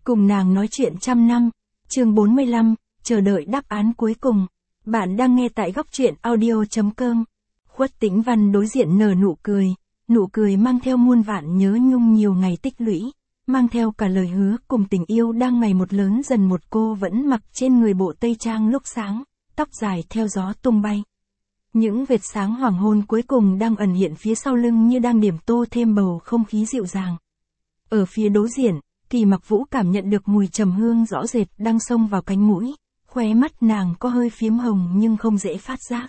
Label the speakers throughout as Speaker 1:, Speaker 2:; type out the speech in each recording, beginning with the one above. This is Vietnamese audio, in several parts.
Speaker 1: Cùng nàng nói chuyện trăm năm, chương 45, chờ đợi đáp án cuối cùng. Bạn đang nghe tại góc truyện audio.com. Khuất Tĩnh Văn đối diện nở nụ cười mang theo muôn vạn nhớ nhung nhiều ngày tích lũy, mang theo cả lời hứa cùng tình yêu đang ngày một lớn dần. Một cô vẫn mặc trên người bộ tây trang lúc sáng, tóc dài theo gió tung bay. Những vệt sáng hoàng hôn cuối cùng đang ẩn hiện phía sau lưng như đang điểm tô thêm bầu không khí dịu dàng. Ở phía đối diện, Kỳ Mặc Vũ cảm nhận được mùi trầm hương rõ rệt đang xông vào cánh mũi, khóe mắt nàng có hơi phím hồng nhưng không dễ phát giác.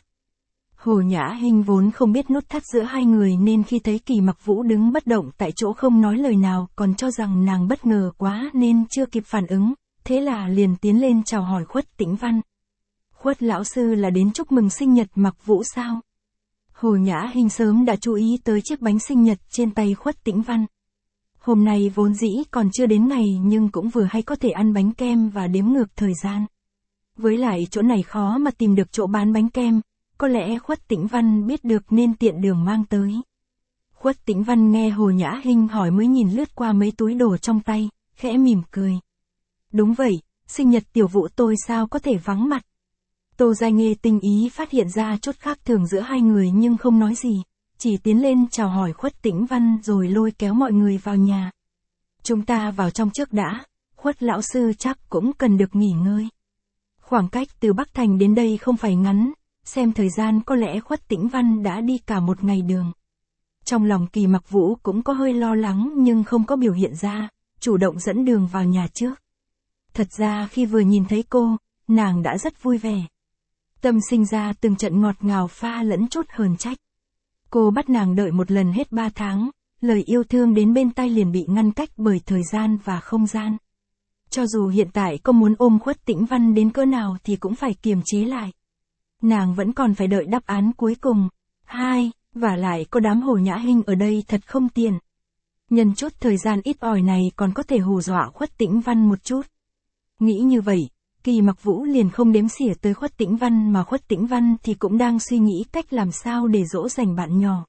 Speaker 1: Hồ Nhã Hinh vốn không biết nút thắt giữa hai người nên khi thấy Kỳ Mặc Vũ đứng bất động tại chỗ không nói lời nào còn cho rằng nàng bất ngờ quá nên chưa kịp phản ứng, thế là liền tiến lên chào hỏi Khuất Tĩnh Văn. Khuất lão sư là đến chúc mừng sinh nhật Mặc Vũ sao? Hồ Nhã Hinh sớm đã chú ý tới chiếc bánh sinh nhật trên tay Khuất Tĩnh Văn. Hôm nay vốn dĩ còn chưa đến ngày nhưng cũng vừa hay có thể ăn bánh kem và đếm ngược thời gian. Với lại chỗ này khó mà tìm được chỗ bán bánh kem, có lẽ Khuất Tĩnh Văn biết được nên tiện đường mang tới. Khuất Tĩnh Văn nghe Hồ Nhã Hinh hỏi mới nhìn lướt qua mấy túi đồ trong tay, khẽ mỉm cười. Đúng vậy, sinh nhật tiểu Vũ tôi sao có thể vắng mặt. Tô Giai Nghê tinh ý phát hiện ra chút khác thường giữa hai người nhưng không nói gì, chỉ tiến lên chào hỏi Khuất Tĩnh Văn rồi lôi kéo mọi người vào nhà. Chúng ta vào trong trước đã, Khuất lão sư chắc cũng cần được nghỉ ngơi. Khoảng cách từ Bắc Thành đến đây không phải ngắn, xem thời gian có lẽ Khuất Tĩnh Văn đã đi cả một ngày đường. Trong lòng Kỳ Mặc Vũ cũng có hơi lo lắng nhưng không có biểu hiện ra, chủ động dẫn đường vào nhà trước. Thật ra khi vừa nhìn thấy cô, nàng đã rất vui vẻ. Tâm sinh ra từng trận ngọt ngào pha lẫn chút hờn trách. Cô bắt nàng đợi một lần hết 3 tháng, lời yêu thương đến bên tai liền bị ngăn cách bởi thời gian và không gian. Cho dù hiện tại cô muốn ôm Khuất Tĩnh Văn đến cỡ nào thì cũng phải kiềm chế lại. Nàng vẫn còn phải đợi đáp án cuối cùng. Và lại có đám Hồ Nhã Hinh ở đây thật không tiện. Nhân chút thời gian ít ỏi này còn có thể hù dọa Khuất Tĩnh Văn một chút. Nghĩ như vậy, Kỳ Mặc Vũ liền không đếm xỉa tới Khuất Tĩnh Văn mà Khuất Tĩnh Văn thì cũng đang suy nghĩ cách làm sao để dỗ dành bạn nhỏ.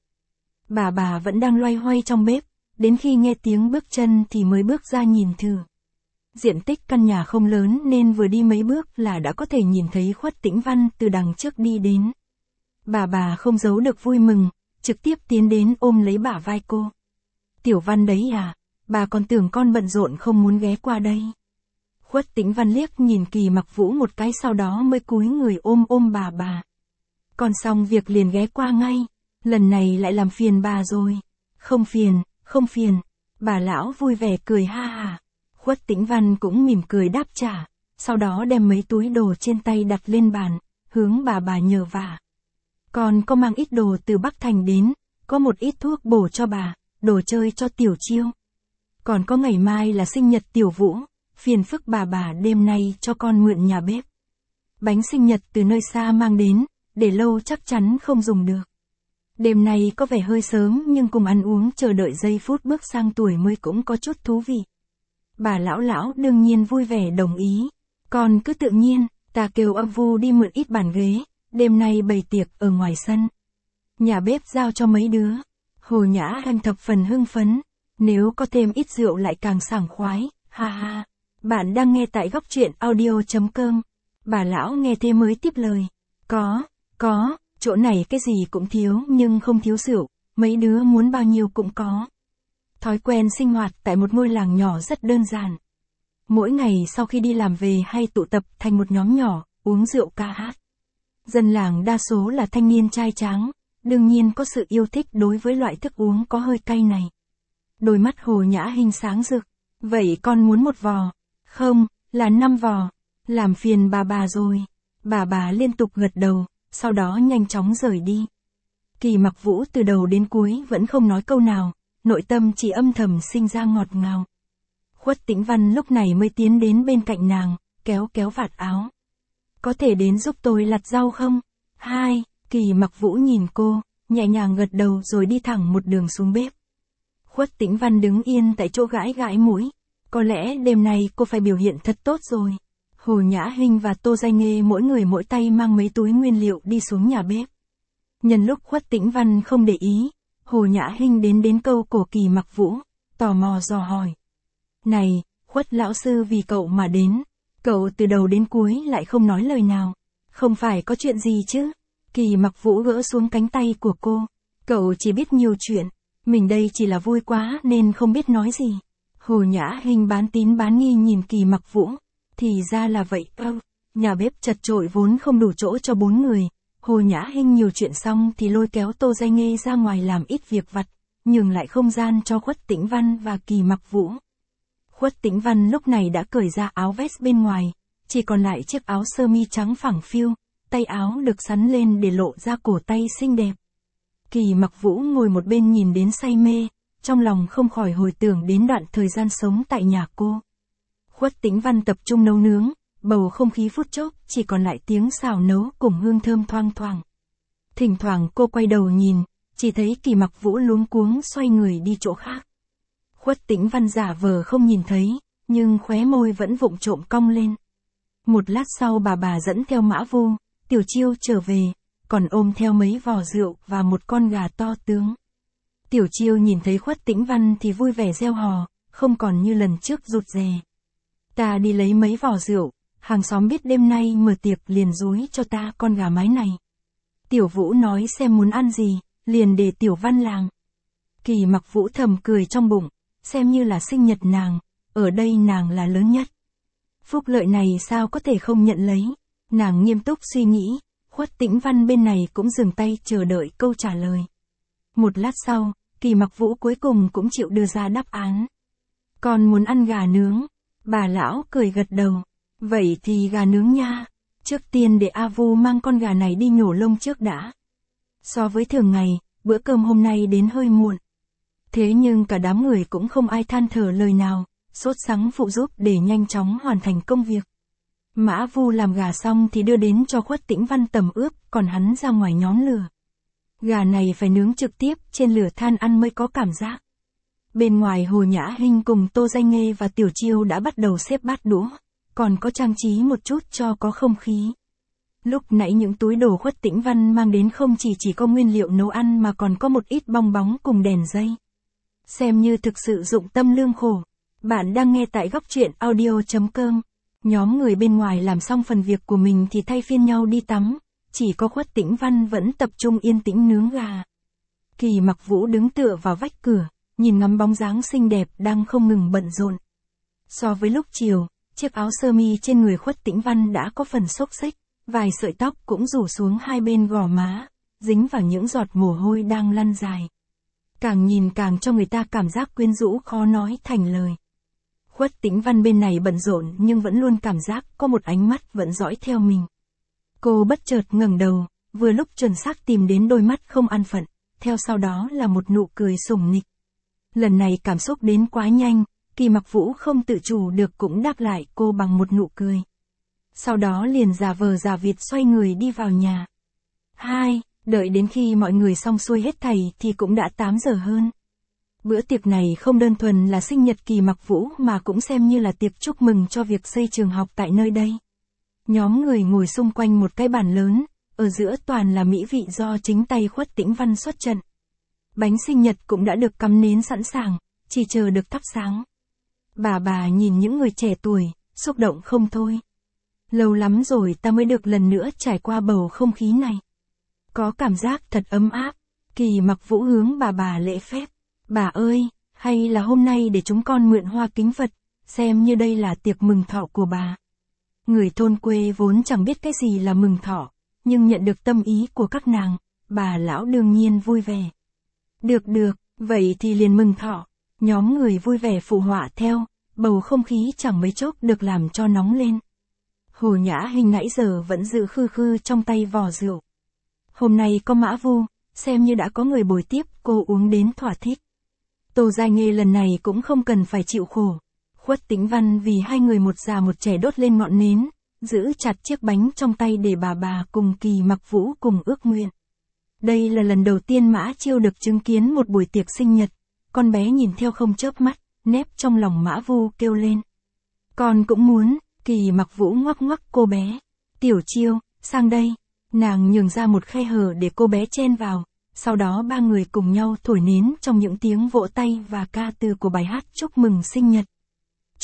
Speaker 1: Bà vẫn đang loay hoay trong bếp, đến khi nghe tiếng bước chân thì mới bước ra nhìn thử. Diện tích căn nhà không lớn nên vừa đi mấy bước là đã có thể nhìn thấy Khuất Tĩnh Văn từ đằng trước đi đến. Bà không giấu được vui mừng, trực tiếp tiến đến ôm lấy bả vai cô. Tiểu Văn đấy à, bà còn tưởng con bận rộn không muốn ghé qua đây. Khuất Tĩnh Văn liếc nhìn Kỳ Mặc Vũ một cái sau đó mới cúi người ôm bà. Con xong việc liền ghé qua ngay, lần này lại làm phiền bà rồi. Không phiền, bà lão vui vẻ cười ha ha. Khuất Tĩnh Văn cũng mỉm cười đáp trả, sau đó đem mấy túi đồ trên tay đặt lên bàn, hướng bà nhờ vả. Con có mang ít đồ từ Bắc Thành đến, có một ít thuốc bổ cho bà, đồ chơi cho Tiểu Chiêu. Còn có ngày mai là sinh nhật Tiểu Vũ, phiền phức bà đêm nay cho con mượn nhà bếp. Bánh sinh nhật từ nơi xa mang đến, để lâu chắc chắn không dùng được. Đêm nay có vẻ hơi sớm nhưng cùng ăn uống chờ đợi giây phút bước sang tuổi mới cũng có chút thú vị. Bà lão đương nhiên vui vẻ đồng ý. Con cứ tự nhiên, ta kêu âm Vu đi mượn ít bàn ghế, đêm nay bày tiệc ở ngoài sân. Nhà bếp giao cho mấy đứa. Hồ Nhã Hinh thập phần hưng phấn, nếu có thêm ít rượu lại càng sảng khoái, ha ha. Bạn đang nghe tại góc truyện audio.com. Bà lão nghe thế mới tiếp lời. Có, chỗ này cái gì cũng thiếu nhưng không thiếu rượu, mấy đứa muốn bao nhiêu cũng có. Thói quen sinh hoạt tại một ngôi làng nhỏ rất đơn giản. Mỗi ngày sau khi đi làm về hay tụ tập thành một nhóm nhỏ, uống rượu ca hát. Dân làng đa số là thanh niên trai tráng, đương nhiên có sự yêu thích đối với loại thức uống có hơi cay này. Đôi mắt Hồ Nhã Hinh sáng rực. Vậy con muốn một vò? Không, là 5 vò. Làm phiền bà rồi. Bà liên tục gật đầu, sau đó nhanh chóng rời đi. Kỳ Mặc Vũ từ đầu đến cuối vẫn không nói câu nào, nội tâm chỉ âm thầm sinh ra ngọt ngào. Khuất Tĩnh Văn lúc này mới tiến đến bên cạnh nàng, kéo vạt áo. Có thể đến giúp tôi lặt rau không? Kỳ Mặc Vũ nhìn cô, nhẹ nhàng gật đầu rồi đi thẳng một đường xuống bếp. Khuất Tĩnh Văn đứng yên tại chỗ gãi mũi. Có lẽ đêm nay cô phải biểu hiện thật tốt rồi. Hồ Nhã Hinh và Tô Giai Nghê mỗi người mỗi tay mang mấy túi nguyên liệu đi xuống nhà bếp. Nhân lúc Khuất Tĩnh Văn không để ý, Hồ Nhã Hinh đến câu cổ Kỳ Mặc Vũ, tò mò dò hỏi. Này, Khuất lão sư vì cậu mà đến. Cậu từ đầu đến cuối lại không nói lời nào. Không phải có chuyện gì chứ? Kỳ Mặc Vũ gỡ xuống cánh tay của cô. Cậu chỉ biết nhiều chuyện. Mình đây chỉ là vui quá nên không biết nói gì. Hồ Nhã Hinh bán tín bán nghi nhìn Kỳ Mặc Vũ. Thì ra là vậy. Nhà bếp chật chội vốn không đủ chỗ cho 4 người. Hồ Nhã Hinh nhiều chuyện xong thì lôi kéo Tô Giai Nghê ra ngoài làm ít việc vặt, nhường lại không gian cho Khuất Tĩnh Văn và Kỳ Mặc Vũ. Khuất Tĩnh Văn lúc này đã cởi ra áo vest bên ngoài, chỉ còn lại chiếc áo sơ mi trắng phẳng phiu, tay áo được xắn lên để lộ ra cổ tay xinh đẹp. Kỳ Mặc Vũ ngồi một bên nhìn đến say mê, trong lòng không khỏi hồi tưởng đến đoạn thời gian sống tại nhà cô. Khuất Tĩnh Văn tập trung nấu nướng, bầu không khí phút chốc chỉ còn lại tiếng xào nấu cùng hương thơm thoang thoảng. Thỉnh thoảng cô quay đầu nhìn, chỉ thấy Kỳ Mặc Vũ luống cuống xoay người đi chỗ khác. Khuất Tĩnh Văn giả vờ không nhìn thấy, nhưng khóe môi vẫn vụng trộm cong lên. Một lát sau bà dẫn theo Mã Vu, Tiểu Chiêu trở về, còn ôm theo mấy vò rượu và một con gà to tướng. Tiểu Chiêu nhìn thấy Khuất Tĩnh Văn thì vui vẻ reo hò, không còn như lần trước rụt rè. Ta đi lấy mấy vò rượu, hàng xóm biết đêm nay mở tiệc liền dúi cho ta con gà mái này. Tiểu Vũ nói xem muốn ăn gì, liền để Tiểu Văn làm. Kỳ Mặc Vũ thầm cười trong bụng, xem như là sinh nhật nàng, ở đây nàng là lớn nhất. Phúc lợi này sao có thể không nhận lấy, nàng nghiêm túc suy nghĩ, Khuất Tĩnh Văn bên này cũng dừng tay chờ đợi câu trả lời. Một lát sau, Kỳ Mặc Vũ cuối cùng cũng chịu đưa ra đáp án. Con muốn ăn gà nướng, bà lão cười gật đầu. Vậy thì gà nướng nha, trước tiên để A Vu mang con gà này đi nhổ lông trước đã. So với thường ngày, bữa cơm hôm nay đến hơi muộn. Thế nhưng cả đám người cũng không ai than thở lời nào, sốt sắng phụ giúp để nhanh chóng hoàn thành công việc. Mã Vu làm gà xong thì đưa đến cho Khuất Tĩnh Văn tẩm ướp, còn hắn ra ngoài nhóm lửa. Gà này phải nướng trực tiếp trên lửa than ăn mới có cảm giác. Bên ngoài Hồ Nhã Hinh cùng Tô Giai Nghê và Tiểu Chiêu đã bắt đầu xếp bát đũa, còn có trang trí một chút cho có không khí. Lúc nãy những túi đồ Khuất Tĩnh Văn mang đến không chỉ có nguyên liệu nấu ăn mà còn có một ít bong bóng cùng đèn dây. Xem như thực sự dụng tâm lương khổ. Bạn đang nghe tại góc truyện audio.com. Nhóm người bên ngoài làm xong phần việc của mình thì thay phiên nhau đi tắm, chỉ có Khuất Tĩnh Văn vẫn tập trung yên tĩnh nướng gà. Kỳ Mặc Vũ đứng tựa vào vách cửa, nhìn ngắm bóng dáng xinh đẹp đang không ngừng bận rộn. So với lúc chiều, chiếc áo sơ mi trên người Khuất Tĩnh Văn đã có phần xốc xếch, vài sợi tóc cũng rủ xuống hai bên gò má, dính vào những giọt mồ hôi đang lăn dài. Càng nhìn càng cho người ta cảm giác quyến rũ khó nói thành lời. Khuất Tĩnh Văn bên này bận rộn nhưng vẫn luôn cảm giác có một ánh mắt vẫn dõi theo mình. Cô bất chợt ngẩng đầu, vừa lúc chuẩn xác tìm đến đôi mắt không an phận, theo sau đó là một nụ cười sủng nịch. Lần này cảm xúc đến quá nhanh, Kỳ Mặc Vũ không tự chủ được cũng đáp lại cô bằng một nụ cười. Sau đó liền giả vờ giả vịt xoay người đi vào nhà. Đợi đến khi mọi người xong xuôi hết thảy thì cũng đã 8 giờ hơn. Bữa tiệc này không đơn thuần là sinh nhật Kỳ Mặc Vũ mà cũng xem như là tiệc chúc mừng cho việc xây trường học tại nơi đây. Nhóm người ngồi xung quanh một cái bàn lớn, ở giữa toàn là mỹ vị do chính tay Khuất Tĩnh Văn xuất trận. Bánh sinh nhật cũng đã được cắm nến sẵn sàng, chỉ chờ được thắp sáng. Bà nhìn những người trẻ tuổi, xúc động không thôi. Lâu lắm rồi ta mới được lần nữa trải qua bầu không khí này. Có cảm giác thật ấm áp. Kỳ Mặc Vũ hướng bà lễ phép. Bà ơi, hay là hôm nay để chúng con mượn hoa kính Phật, xem như đây là tiệc mừng thọ của bà. Người thôn quê vốn chẳng biết cái gì là mừng thọ, nhưng nhận được tâm ý của các nàng, bà lão đương nhiên vui vẻ. Được, vậy thì liền mừng thọ. Nhóm người vui vẻ phụ họa theo, bầu không khí chẳng mấy chốc được làm cho nóng lên. Hồ Nhã Hinh nãy giờ vẫn giữ khư trong tay vò rượu. Hôm nay có Mã Vu, xem như đã có người bồi tiếp, cô uống đến thỏa thích. Tô Giai Nghê lần này cũng không cần phải chịu khổ. Khuất Tĩnh Văn vì hai người một già một trẻ đốt lên ngọn nến, giữ chặt chiếc bánh trong tay để bà cùng Kỳ Mặc Vũ cùng ước nguyện. Đây là lần đầu tiên Mã Chiêu được chứng kiến một buổi tiệc sinh nhật, con bé nhìn theo không chớp mắt, nép trong lòng Mã Vu kêu lên. Con cũng muốn. Kỳ Mặc Vũ ngoắc cô bé. Tiểu Chiêu, sang đây. Nàng nhường ra một khe hở để cô bé chen vào, sau đó ba người cùng nhau thổi nến trong những tiếng vỗ tay và ca từ của bài hát chúc mừng sinh nhật.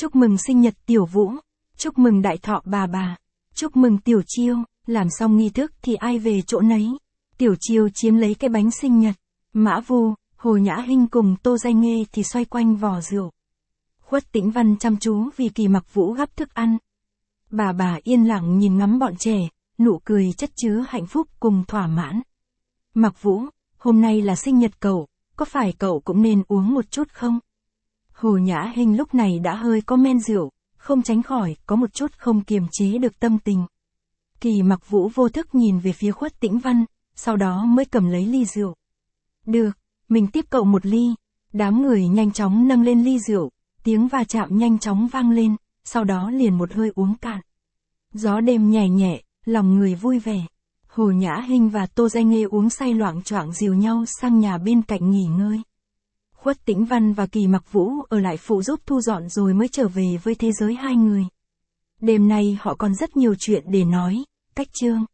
Speaker 1: Chúc mừng sinh nhật Tiểu Vũ, chúc mừng đại thọ bà, chúc mừng Tiểu Chiêu. Làm xong nghi thức thì ai về chỗ nấy. Tiểu Chiêu chiếm lấy cái bánh sinh nhật. Mã Vu, Hồ Nhã Hinh cùng Tô Danh Nghê thì xoay quanh vò rượu. Khuất Tĩnh Văn chăm chú vì Kỳ Mặc Vũ gắp thức ăn. Bà yên lặng nhìn ngắm bọn trẻ, nụ cười chất chứa hạnh phúc cùng thỏa mãn. Mặc Vũ, hôm nay là sinh nhật cậu, có phải cậu cũng nên uống một chút không? Hồ Nhã Hinh lúc này đã hơi có men rượu, không tránh khỏi có một chút không kiềm chế được tâm tình. Kỳ Mặc Vũ vô thức nhìn về phía Khuất Tĩnh Văn, sau đó mới cầm lấy ly rượu. Được, mình tiếp cậu một ly. Đám người nhanh chóng nâng lên ly rượu, tiếng va chạm nhanh chóng vang lên, sau đó liền một hơi uống cạn. Gió đêm nhẹ nhẹ, lòng người vui vẻ. Hồ Nhã Hinh và Tô Danh Nghê uống say loạng choạng dìu nhau sang nhà bên cạnh nghỉ ngơi. Khuất Tĩnh Văn và Kỳ Mặc Vũ ở lại phụ giúp thu dọn rồi mới trở về với thế giới hai người. Đêm nay họ còn rất nhiều chuyện để nói. Cách chương